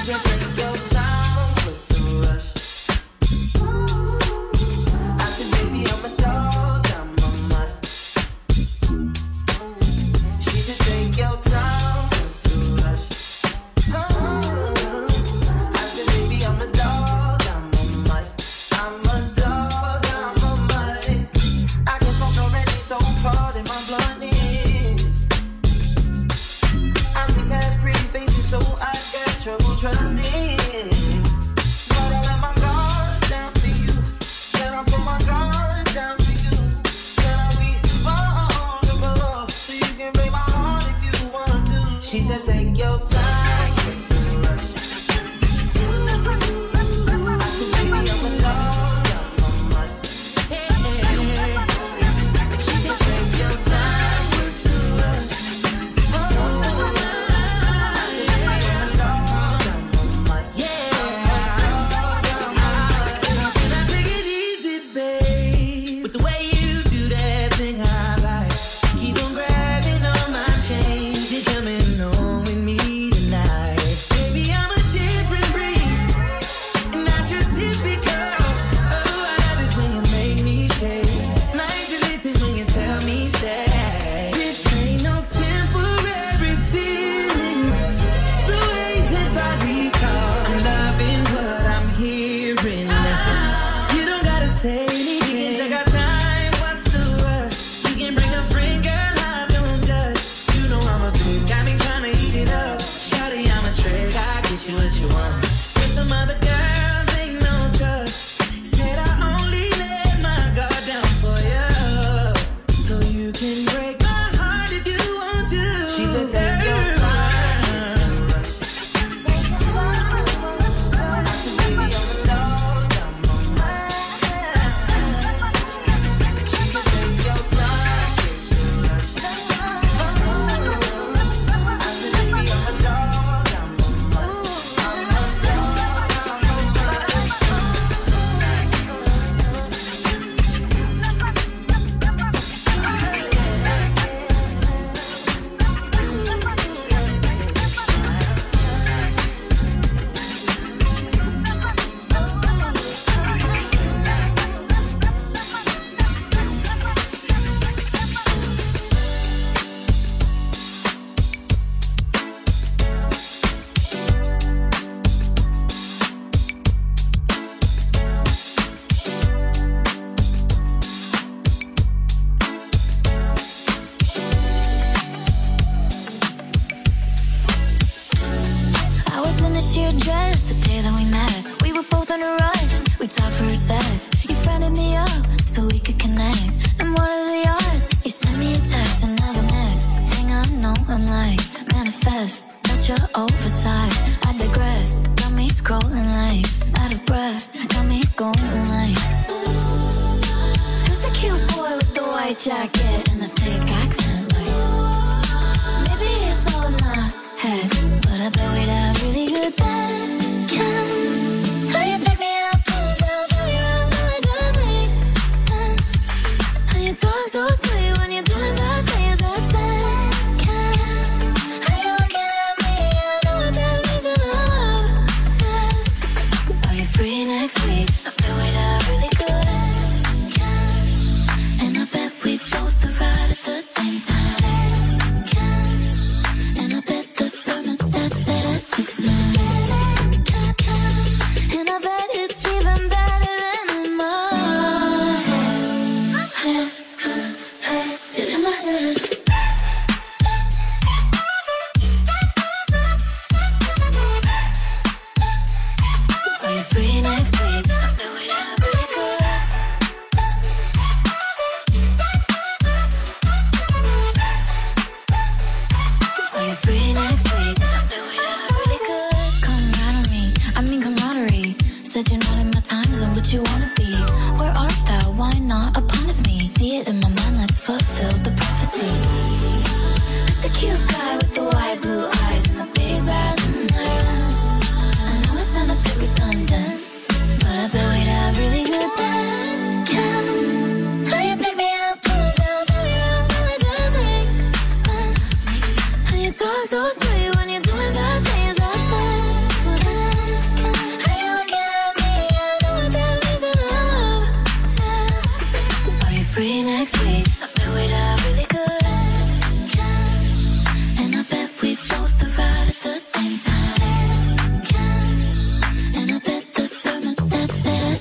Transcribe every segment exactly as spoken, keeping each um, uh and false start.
And I bet we both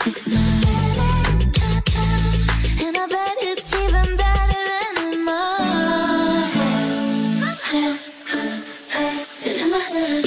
six nine, and I bet it's even better than in my head, than in my head.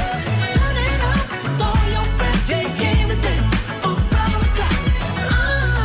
Ah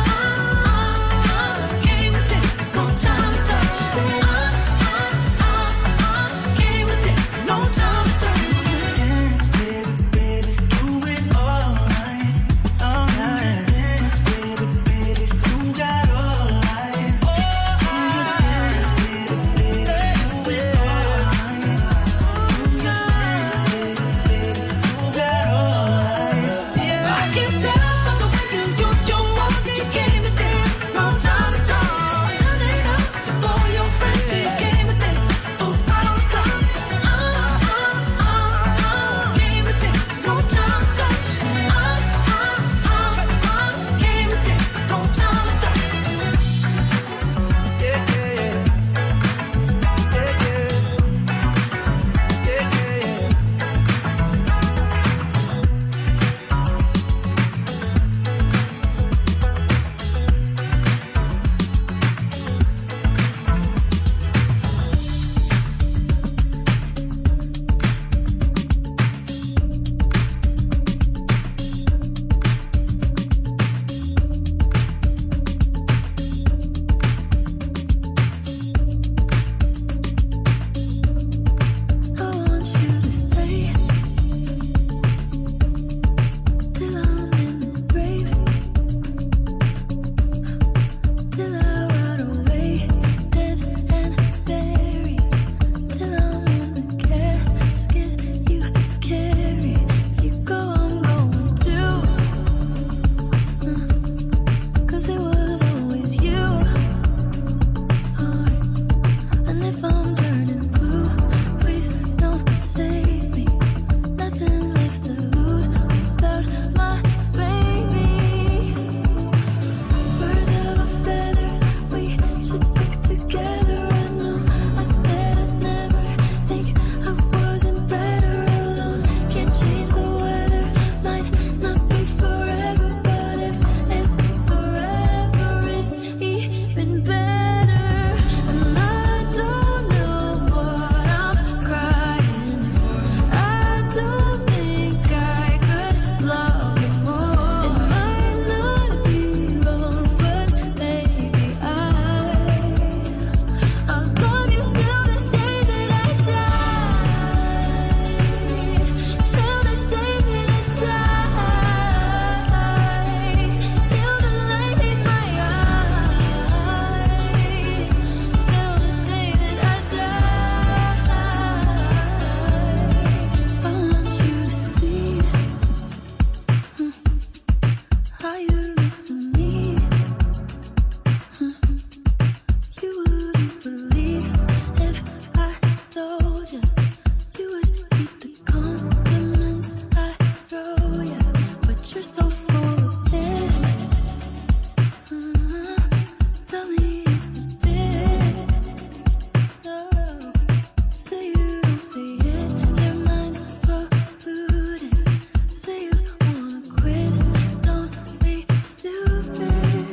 you're so full of it. Uh-huh. Tell me it's a bit. No, say you don't see it. Your mind's polluted. Say you wanna quit. Don't be stupid.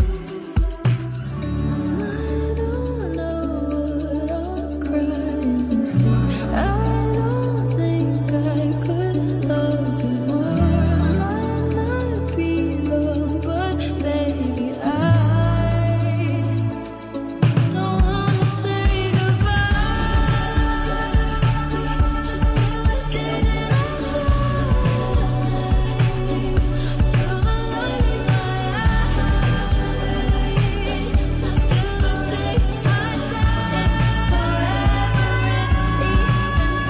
And I don't know what I'm crying for. I don't think I could love you more. Might not be love, but baby, I don't wanna say goodbye. We should still get it on till the light in my eyes. Till the day I die, forever is even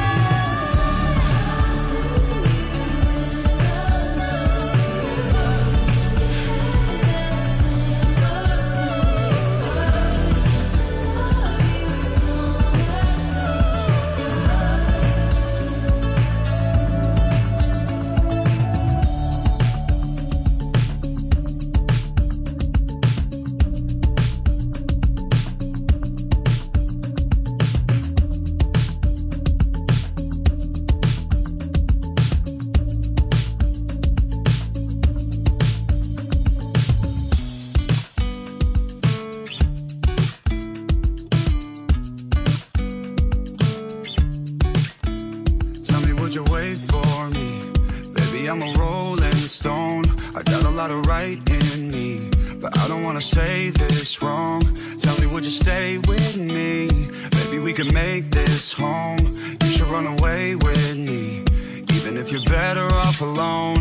Tell me, would you wait for me? Baby, I'm a rolling stone. I got a lot of right in me, but I don't wanna say this wrong. Tell me, would you stay with me? Maybe we could make this home. You should run away with me, even if you're better off alone.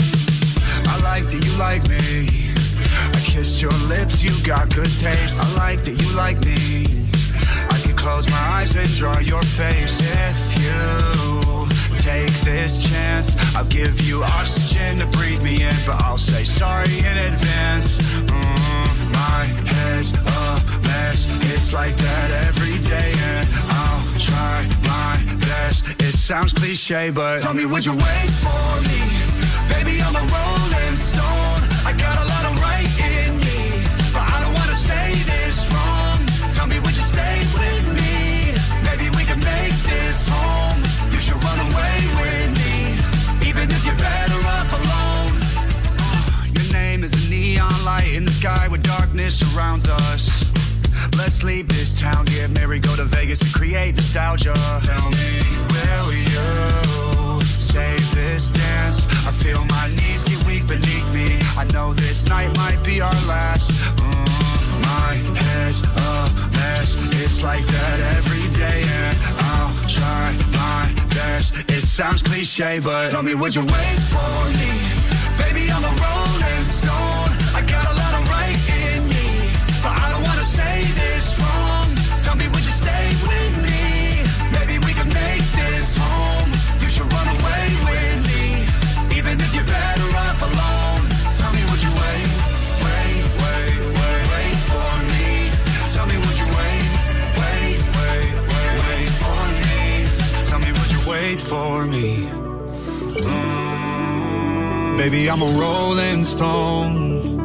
I like that you like me. I kissed your lips, you got good taste. I like that you like me. I could close my eyes and draw your face. If you take this chance, I'll give you oxygen to breathe me in, but I'll say sorry in advance. Mm, my head's a mess. It's like that every day, and I'll try my best. It sounds cliche, but tell me, would you wait for me? Baby, I'm a rolling stone. I got a lot of right in me, but I don't wanna say this wrong. Tell me, would you stay with me? Maybe we can make this home. You should run away with me, even if you're better off alone. Your name is a neon light in the sky where darkness surrounds us. Let's leave this town, get married, go to Vegas and create nostalgia. Tell me, will you save this dance? I feel my knees get weak beneath me. I know this night might be our last. Mm, my head's a mess. It's like that every day, and I'll try my best. It sounds cliche, but tell me, would you wait for me? Baby, I'm a rolling stone. I got a lot of right in me, but I don't wanna say this wrong. Tell me, would you stay with me? Maybe we can make this home. You should run away with me, even if you're better off alone. Tell me, would you wait, wait, wait, wait, wait for me? Tell me, would you wait, wait, wait, wait, wait for me? Tell me, would you wait for me? Mm, baby, I'm a rolling stone.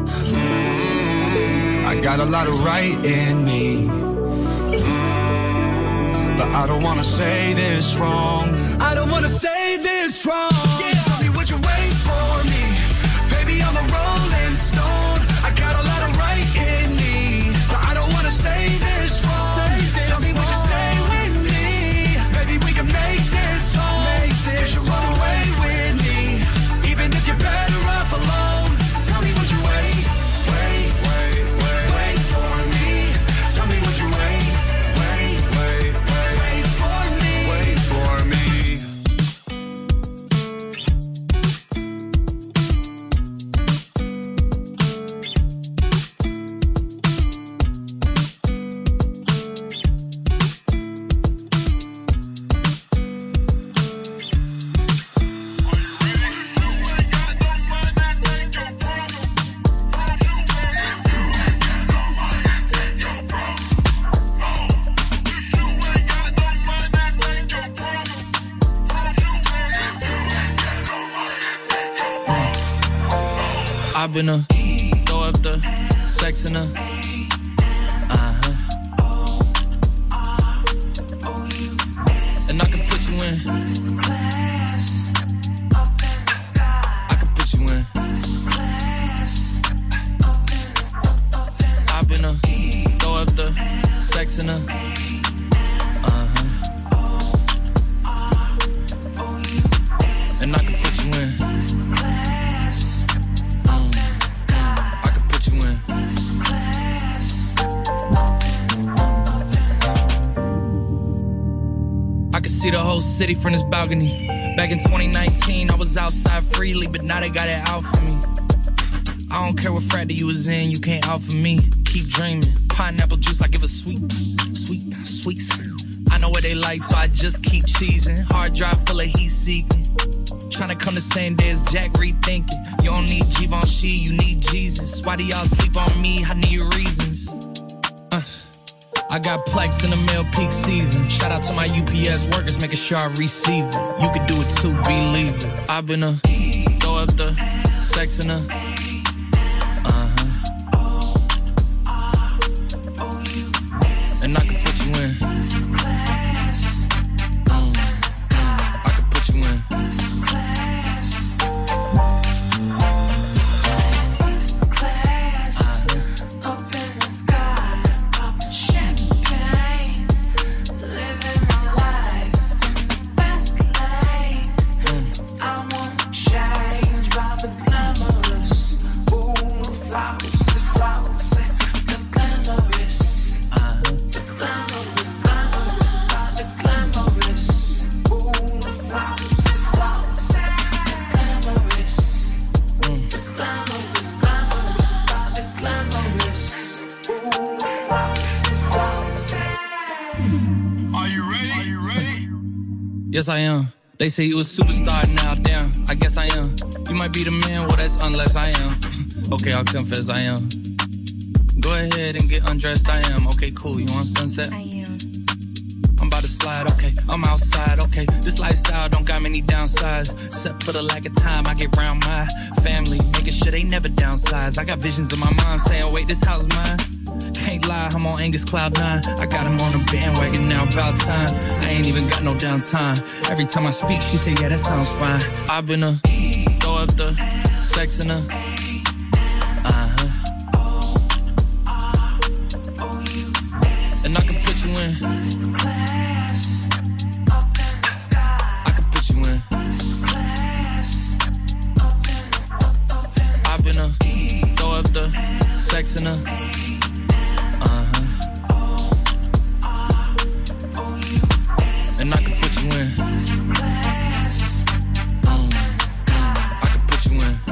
Mm, I got a lot of right in me, mm, but I don't wanna say this wrong. I don't wanna say this wrong. Yeah. Tell me, would you wait for me? Baby, I'm a rolling stone. I got a lot of right in me, but I don't wanna say this wrong. Say this Tell me, would you stay with me? Maybe we can make this home. Make this you should run away with me, even if you're better off alone. Tell me, would you wait, wait, wait, wait, wait for me? Tell me, would you wait, wait, wait, wait, wait for me? Wait for me. I've been a throw up the sex in a uh-huh. And I can put you in. I can put you in. I've been a throw up the sex in a uh-huh. And I can put you in. See the whole city from this balcony. Back in twenty nineteen, I was outside freely, but now they got it out for me. I don't care what frat that you was in, you can't out for me. Keep dreaming. Pineapple juice, I give a sweet, sweet, sweet. I know what they like, so I just keep cheesing. Hard drive full of heat seeking. Tryna come the same day as Jack rethinking. You don't need Givenchy, you need Jesus. Why do y'all sleep on me? I need reasons. Uh. I got Plex in the mail peak season. Shout out to my U P S workers, making sure I receive it. You could do it too, believe it. I've been a throw up the sex in a uh-huh. And I can put you in. Mm, mm, I can put you in. Yes, I am. They say you a superstar now, damn, I guess I am. You might be the man, well, that's unless I am. Okay, I'll confess I am. Go ahead and get undressed, I am. Okay, cool, you want sunset? I am. I'm about to slide, okay, I'm outside, okay. This lifestyle don't got many downsides. Except for the lack of time I get around my family. Making sure they never downsize. I got visions of my mom saying, wait, this house mine? Can't lie, I'm on Angus Cloud nine. I got him on the bandwagon now, about time. I ain't even got no downtime. Every time I speak, she say, yeah, that sounds fine. I've been a throw up the sex in a uh-huh. And I can put you in. I can put you in. I've been a throw up the sex in a uh-huh. And I can put you in. Mm, mm, I can put you in.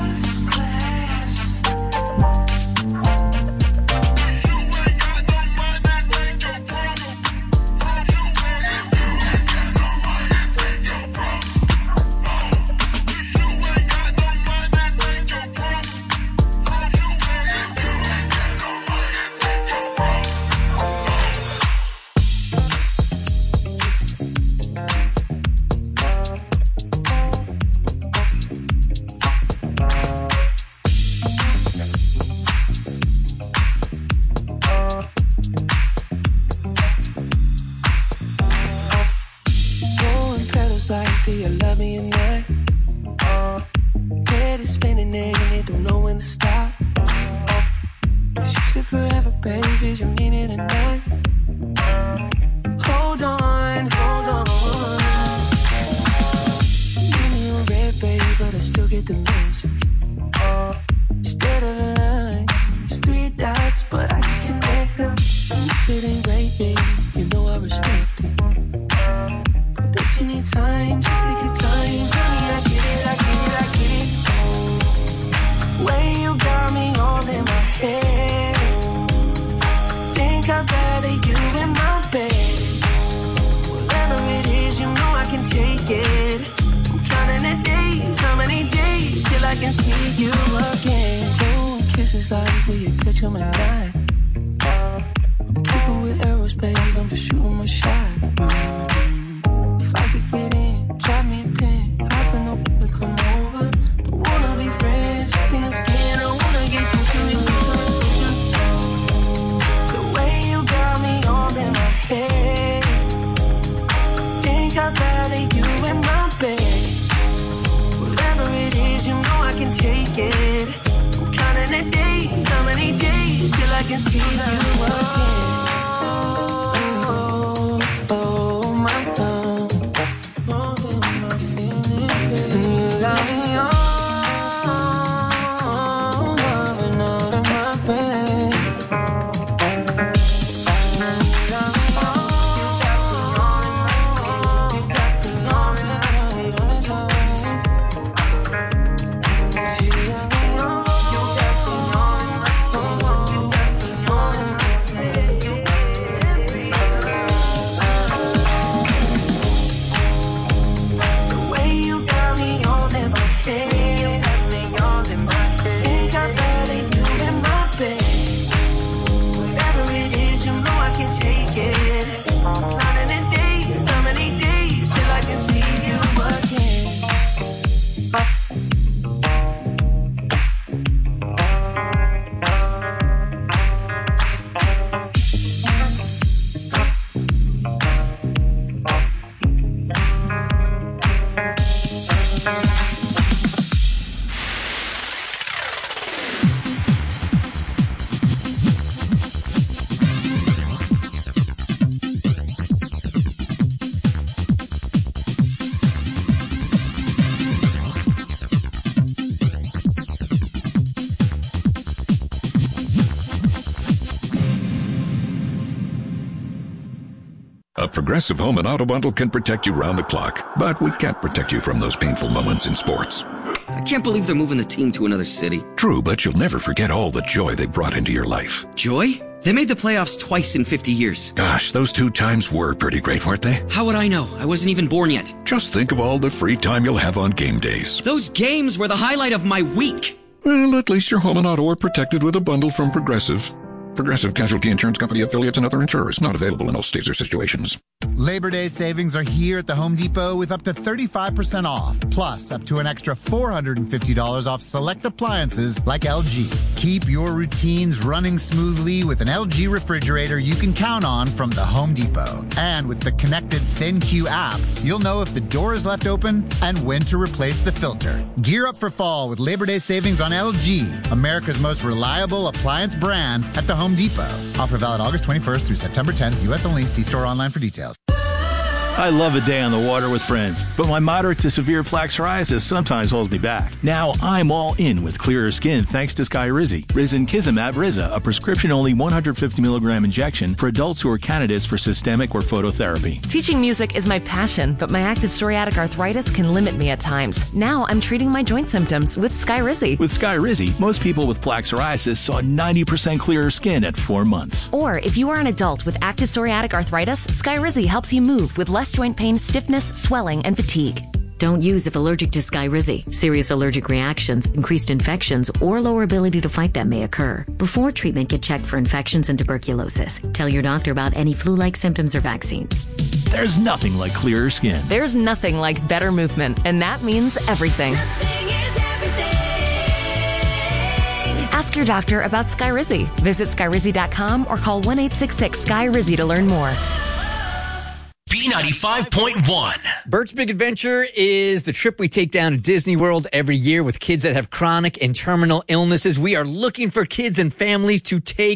Come over, don't wanna be friends, just in the skin. can see you again. Oh, my God. More than my feelings, baby. You got me on. Loving all of my pain. A Progressive Home and Auto Bundle can protect you round the clock, but we can't protect you from those painful moments in sports. I can't believe they're moving the team to another city. True, but you'll never forget all the joy they brought into your life. Joy? They made the playoffs twice in fifty years. Gosh, those two times were pretty great, weren't they? How would I know? I wasn't even born yet. Just think of all the free time you'll have on game days. Those games were the highlight of my week. Well, at least your home and auto are protected with a bundle from Progressive. Progressive Casualty Insurance Company affiliates and other insurers. Not available in all states or situations. Labor Day savings are here at the Home Depot with up to thirty-five percent off, plus up to an extra four hundred fifty dollars off select appliances like L G. Keep your routines running smoothly with an L G refrigerator you can count on from the Home Depot. And with the connected ThinQ app, you'll know if the door is left open and when to replace the filter. Gear up for fall with Labor Day savings on L G, America's most reliable appliance brand, at the Home Depot. Offer valid August twenty-first through September tenth. U S only. See store online for details. I love a day on the water with friends, but my moderate to severe plaque psoriasis sometimes holds me back. Now I'm all in with clearer skin thanks to Skyrizi. Risankizumab Riza, a prescription-only one hundred fifty milligram injection for adults who are candidates for systemic or phototherapy. Teaching music is my passion, but my active psoriatic arthritis can limit me at times. Now I'm treating my joint symptoms with Skyrizi. With Skyrizi, most people with plaque psoriasis saw ninety percent clearer skin at four months. Or if you are an adult with active psoriatic arthritis, Skyrizi helps you move with less joint pain, stiffness, swelling, and fatigue. Don't use if allergic to Skyrizi. Serious allergic reactions, increased infections, or lower ability to fight them may occur. Before treatment, get checked for infections and tuberculosis. Tell your doctor about any flu-like symptoms or vaccines. There's nothing like clearer skin. There's nothing like better movement, and that means everything. Ask your doctor about Skyrizi. Visit Skyrizi dot com or call one eight six six Sky Rizi to learn more. B ninety-five point one. Bert's Big Adventure is the trip we take down to Disney World every year with kids that have chronic and terminal illnesses. We are looking for kids and families to take